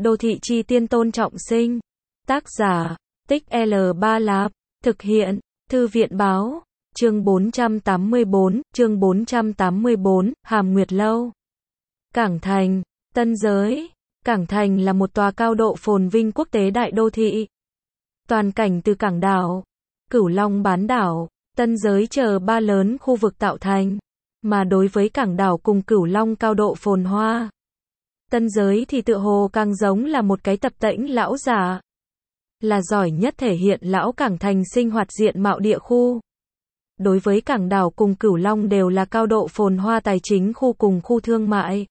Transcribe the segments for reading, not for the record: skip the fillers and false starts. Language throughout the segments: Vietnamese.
Đô thị chi tiên Tôn Trọng Sinh. Tác giả, Tích L Ba Lạp. Thực hiện, Thư viện báo. Chương 484, Hàm Nguyệt Lâu. Cảng Thành, Tân Giới. Cảng Thành là một tòa cao độ phồn vinh quốc tế đại đô thị. Toàn cảnh từ cảng đảo, Cửu Long bán đảo, Tân Giới chờ ba lớn khu vực tạo thành. Mà đối với cảng đảo cùng Cửu Long cao độ phồn hoa, Tân Giới thì tựa hồ càng giống là một cái tập tễnh lão giả. Là giỏi nhất thể hiện lão cảng thành sinh hoạt diện mạo địa khu. Đối với cảng đảo cùng Cửu Long đều là cao độ phồn hoa tài chính khu cùng khu thương mại.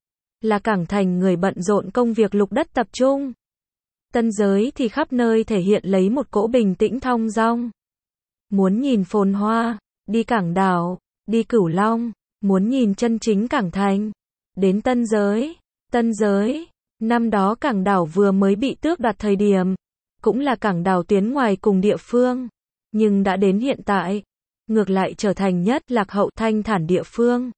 Là cảng thành người bận rộn công việc lục đất tập trung. Tân Giới thì khắp nơi thể hiện lấy một cỗ bình tĩnh thong dong. Muốn nhìn phồn hoa, đi cảng đảo, đi Cửu Long, muốn nhìn chân chính cảng thành, đến Tân Giới. Tân Giới, năm đó cảng đảo vừa mới bị tước đoạt thời điểm, cũng là cảng đảo tuyến ngoài cùng địa phương, nhưng đã đến hiện tại, ngược lại trở thành nhất lạc hậu thanh thản địa phương.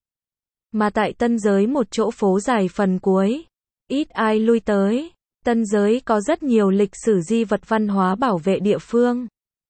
Mà tại Tân Giới một chỗ phố dài phần cuối, ít ai lui tới, Tân Giới có rất nhiều lịch sử di vật văn hóa bảo vệ địa phương.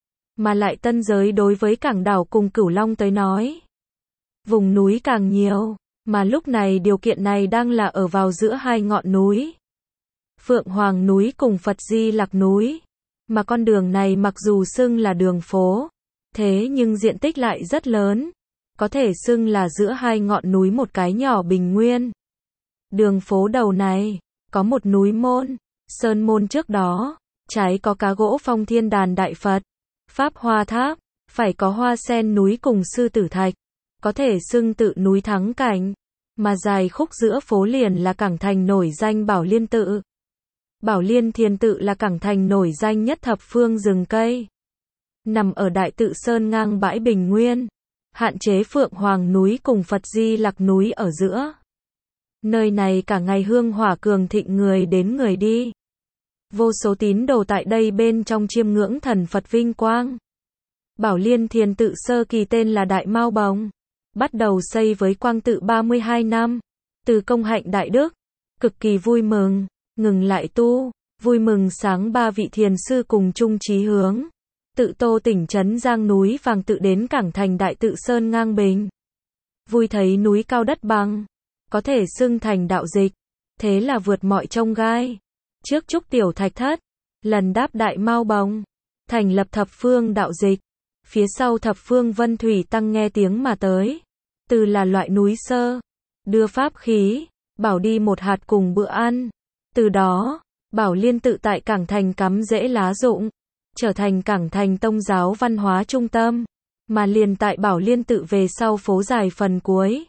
Mà lại Tân Giới đối với cảng đảo cùng Cửu Long tới nói, vùng núi càng nhiều, mà lúc này điều kiện này đang là ở vào giữa hai ngọn núi. Phượng Hoàng núi cùng Phật Di Lặc núi. Mà con đường này mặc dù xưng là đường phố, thế nhưng diện tích lại rất lớn. Có thể xưng là giữa hai ngọn núi một cái nhỏ bình nguyên. Đường phố đầu này, có một núi môn, sơn môn trước đó, trái có cá gỗ Phong Thiên Đàn Đại Phật, Pháp Hoa Tháp, phải có hoa sen núi cùng sư tử thạch. Có thể xưng tự núi thắng cảnh, mà dài khúc giữa phố liền là cảng thành nổi danh Bảo Liên Tự. Bảo Liên Thiền Tự là cảng thành nổi danh nhất thập phương rừng cây. Nằm ở Đại Tự Sơn ngang bãi Bình Nguyên, hạn chế Phượng Hoàng núi cùng Phật Di Lặc núi ở giữa. Nơi này cả ngày hương hỏa cường thịnh, người đến người đi. Vô số tín đồ tại đây bên trong chiêm ngưỡng thần Phật vinh quang. Bảo Liên Thiền Tự sơ kỳ tên là Đại Mao Bồng. Bắt đầu xây với quang tự 32 năm, từ công hạnh đại đức, cực kỳ vui mừng, ngừng lại tu, vui mừng sáng ba vị thiền sư cùng chung chí hướng, tự tô tỉnh trấn Giang núi vàng tự đến cảng thành Đại Tự Sơn ngang bình. Vui thấy núi cao đất bằng, có thể xưng thành đạo dịch, thế là vượt mọi chông gai. Trước trúc tiểu thạch thất, lần đáp Đại Mao Bồng, thành lập thập phương đạo dịch. Phía sau thập phương vân thủy tăng nghe tiếng mà tới. Từ là loại núi sơ, đưa pháp khí, bảo đi một hạt cùng bữa ăn. Từ đó, Bảo Liên Tự tại cảng thành cắm rễ lá rụng, trở thành cảng thành tông giáo văn hóa trung tâm. Mà liền tại Bảo Liên Tự về sau phố dài phần cuối,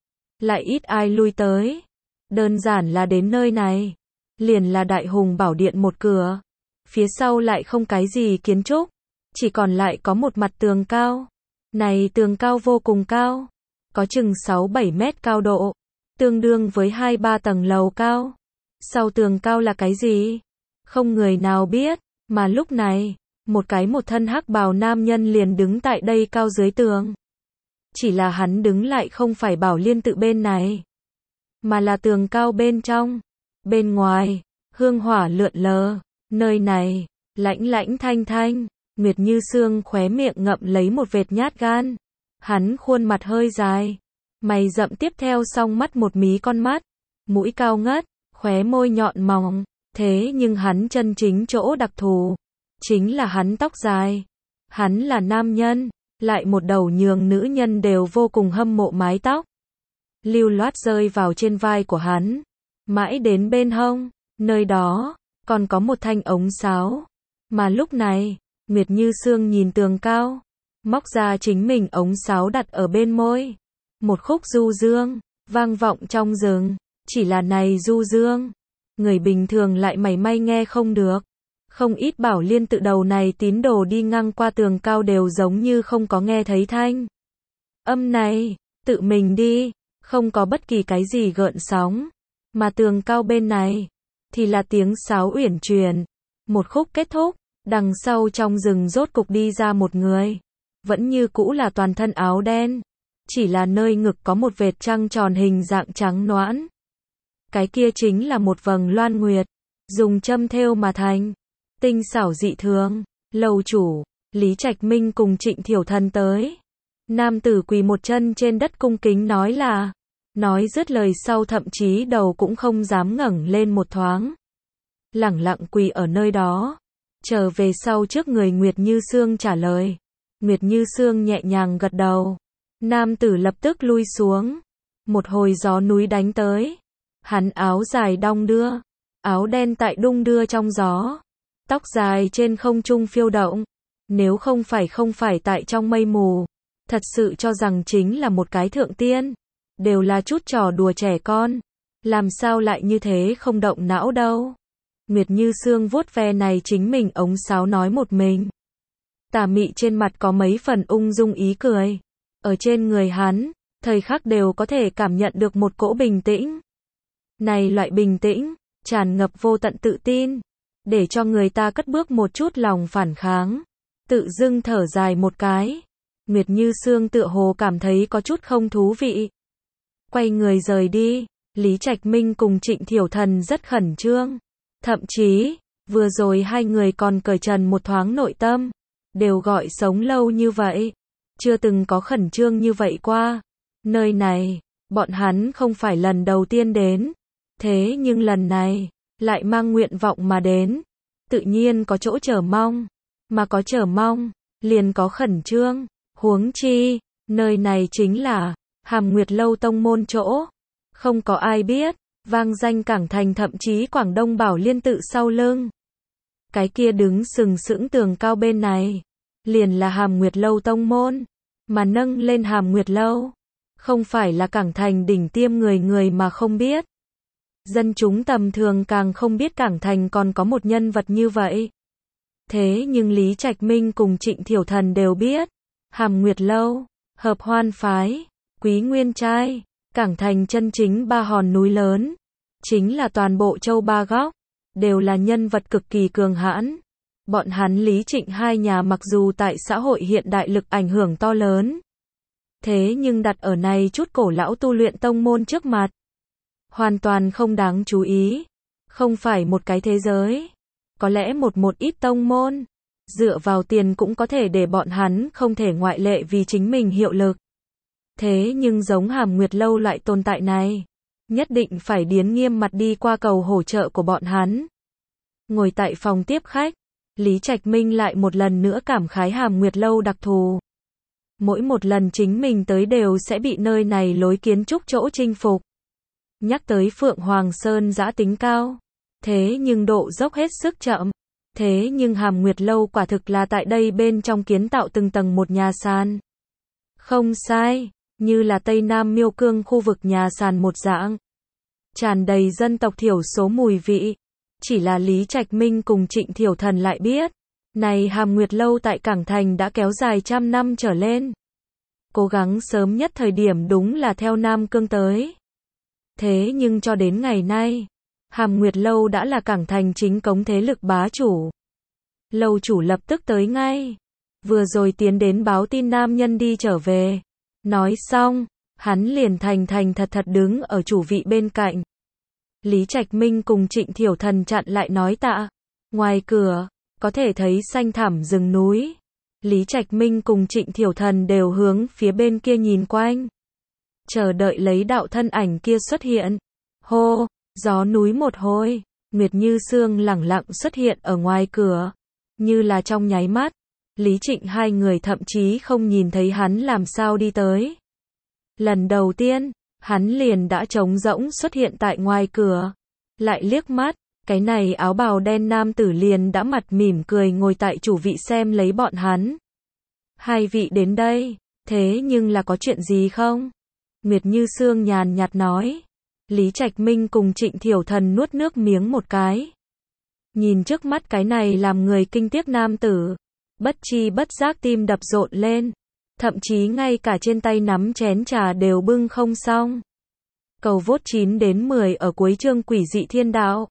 lại ít ai lui tới. Đơn giản là đến nơi này, liền là Đại Hùng Bảo Điện một cửa. Phía sau lại không cái gì kiến trúc, chỉ còn lại có một mặt tường cao. Này tường cao vô cùng cao, có chừng 6-7 mét cao độ, tương đương với 2-3 tầng lầu cao. Sau tường cao là cái gì? Không người nào biết, mà lúc này, một thân hắc bào nam nhân liền đứng tại đây cao dưới tường. Chỉ là hắn đứng lại không phải Bảo Liên Tự bên này, mà là tường cao bên trong. Bên ngoài, hương hỏa lượn lờ, nơi này, lãnh lãnh thanh thanh. Nguyệt Như Sương khóe miệng ngậm lấy một vệt nhát gan. Hắn khuôn mặt hơi dài, mày rậm, tiếp theo song mắt một mí con mắt, mũi cao ngất, khóe môi nhọn mỏng. Thế nhưng hắn chân chính chỗ đặc thù, chính là hắn tóc dài. Hắn là nam nhân, lại một đầu nhường nữ nhân đều vô cùng hâm mộ mái tóc. Lưu loát rơi vào trên vai của hắn, mãi đến bên hông, nơi đó, còn có một thanh ống sáo. Mà lúc này, Nguyệt Như Sương nhìn tường cao, móc ra chính mình ống sáo đặt ở bên môi. Một khúc du dương, vang vọng trong rừng, chỉ là này du dương, người bình thường lại mảy may nghe không được. Không ít Bảo Liên Tự đầu này tín đồ đi ngang qua tường cao đều giống như không có nghe thấy thanh âm này, tự mình đi, không có bất kỳ cái gì gợn sóng. Mà tường cao bên này, thì là tiếng sáo uyển chuyển. Một khúc kết thúc. Đằng sau trong rừng rốt cục đi ra một người, vẫn như cũ là toàn thân áo đen, chỉ là nơi ngực có một vệt trăng tròn hình dạng trắng nõn. Cái kia chính là một vầng loan nguyệt. dùng châm thêu mà thành, tinh xảo dị thường. Lầu chủ, Lý Trạch Minh cùng Trịnh Thiểu Thần tới. Nam tử quỳ một chân trên đất cung kính nói là, nói dứt lời sau thậm chí đầu cũng không dám ngẩng lên một thoáng. Lẳng lặng quỳ ở nơi đó, chờ về sau trước người Nguyệt Như Sương trả lời. Nguyệt Như Sương nhẹ nhàng gật đầu. Nam tử lập tức lui xuống. Một hồi gió núi đánh tới. Hắn áo dài đong đưa, áo đen tại đung đưa trong gió. Tóc dài trên không trung phiêu động. Nếu không phải tại trong mây mù, thật sự cho rằng chính là một cái thượng tiên. Đều là chút trò đùa trẻ con. Làm sao lại như thế không động não đâu. Nguyệt Như Sương vuốt ve này chính mình ống sáo nói một mình. Tà mị trên mặt có mấy phần ung dung ý cười. Ở trên người hắn, thời khắc đều có thể cảm nhận được một cỗ bình tĩnh. Này loại bình tĩnh, tràn ngập vô tận tự tin, để cho người ta cất bước một chút lòng phản kháng. Tự dưng thở dài một cái. Nguyệt Như Sương tựa hồ cảm thấy có chút không thú vị. Quay người rời đi. Lý Trạch Minh cùng Trịnh Thiểu Thần rất khẩn trương. Thậm chí, vừa rồi hai người còn cởi trần một thoáng nội tâm. Đều gọi sống lâu như vậy. Chưa từng có khẩn trương như vậy qua. Nơi này, bọn hắn không phải lần đầu tiên đến. Thế nhưng lần này, lại mang nguyện vọng mà đến. Tự nhiên có chỗ chờ mong. Mà có chờ mong, liền có khẩn trương. Huống chi, nơi này chính là Hàm Nguyệt Lâu tông môn chỗ. Không có ai biết, vang danh Cảng Thành thậm chí Quảng Đông Bảo Liên tự sau lưng. Cái kia đứng sừng sững tường cao bên này, liền là Hàm Nguyệt Lâu tông môn, mà nâng lên Hàm Nguyệt Lâu, không phải là Cảng Thành đỉnh tiêm người mà không biết. Dân chúng tầm thường càng không biết Cảng Thành còn có một nhân vật như vậy. Thế nhưng Lý Trạch Minh cùng Trịnh Thiểu Thần đều biết, Hàm Nguyệt Lâu, Hợp Hoan Phái, Quý Nguyên Trai, Cảng Thành chân chính ba hòn núi lớn, chính là toàn bộ châu ba góc, đều là nhân vật cực kỳ cường hãn. Bọn hắn Lý Trịnh hai nhà mặc dù tại xã hội hiện đại lực ảnh hưởng to lớn, thế nhưng đặt ở này chút cổ lão tu luyện tông môn trước mặt, hoàn toàn không đáng chú ý, không phải một cái thế giới. Có lẽ một ít tông môn, dựa vào tiền cũng có thể để bọn hắn không thể ngoại lệ vì chính mình hiệu lực. Thế nhưng giống Hàm Nguyệt Lâu loại tồn tại này, nhất định phải điến nghiêm mặt đi qua cầu hỗ trợ của bọn hắn. Ngồi tại phòng tiếp khách, Lý Trạch Minh lại một lần nữa cảm khái Hàm Nguyệt Lâu đặc thù. Mỗi một lần chính mình tới đều sẽ bị nơi này lối kiến trúc chỗ chinh phục. Nhắc tới Phượng Hoàng Sơn giã tính cao, thế nhưng độ dốc hết sức chậm. Thế nhưng Hàm Nguyệt Lâu quả thực là tại đây bên trong kiến tạo từng tầng một nhà sàn. Không sai, như là Tây Nam Miêu Cương khu vực nhà sàn một dạng. Tràn đầy dân tộc thiểu số mùi vị. Chỉ là Lý Trạch Minh cùng Trịnh Thiểu Thần lại biết, này Hàm Nguyệt Lâu tại Cảng Thành đã kéo dài trăm năm trở lên. Cố gắng sớm nhất thời điểm đúng là theo Nam Cương tới. Thế nhưng cho đến ngày nay, Hàm Nguyệt Lâu đã là Cảng Thành chính cống thế lực bá chủ. Lâu chủ lập tức tới ngay. Vừa rồi tiến đến báo tin nam nhân đi trở về. Nói xong, hắn liền thành thật đứng ở chủ vị bên cạnh. Lý Trạch Minh cùng Trịnh Thiểu Thần chặn lại nói tạ. Ngoài cửa, có thể thấy xanh thẳm rừng núi. Lý Trạch Minh cùng Trịnh Thiểu Thần đều hướng phía bên kia nhìn quanh. Chờ đợi lấy đạo thân ảnh kia xuất hiện. Hô, gió núi một hồi, Nguyệt Như Sương lẳng lặng xuất hiện ở ngoài cửa. Như là trong nháy mắt, Lý Trịnh hai người thậm chí không nhìn thấy hắn làm sao đi tới. Lần đầu tiên, hắn liền đã trống rỗng xuất hiện tại ngoài cửa. Lại liếc mắt, cái này áo bào đen nam tử liền đã mặt mỉm cười ngồi tại chủ vị xem lấy bọn hắn. Hai vị đến đây, thế nhưng là có chuyện gì không? Nguyệt Như Sương nhàn nhạt nói. Lý Trạch Minh cùng Trịnh Thiểu Thần nuốt nước miếng một cái. Nhìn trước mắt cái này làm người kinh tiếc nam tử, bất chi bất giác tim đập rộn lên. Thậm chí ngay cả trên tay nắm chén trà đều bưng không xong. Cầu vote 9 đến 10 ở cuối chương Quỷ dị thiên đạo.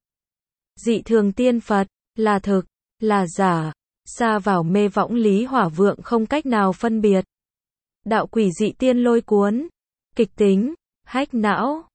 Dị thường tiên Phật, là thực, là giả, xa vào mê võng Lý Hỏa Vượng không cách nào phân biệt. Đạo quỷ dị tiên lôi cuốn, kịch tính, hách não.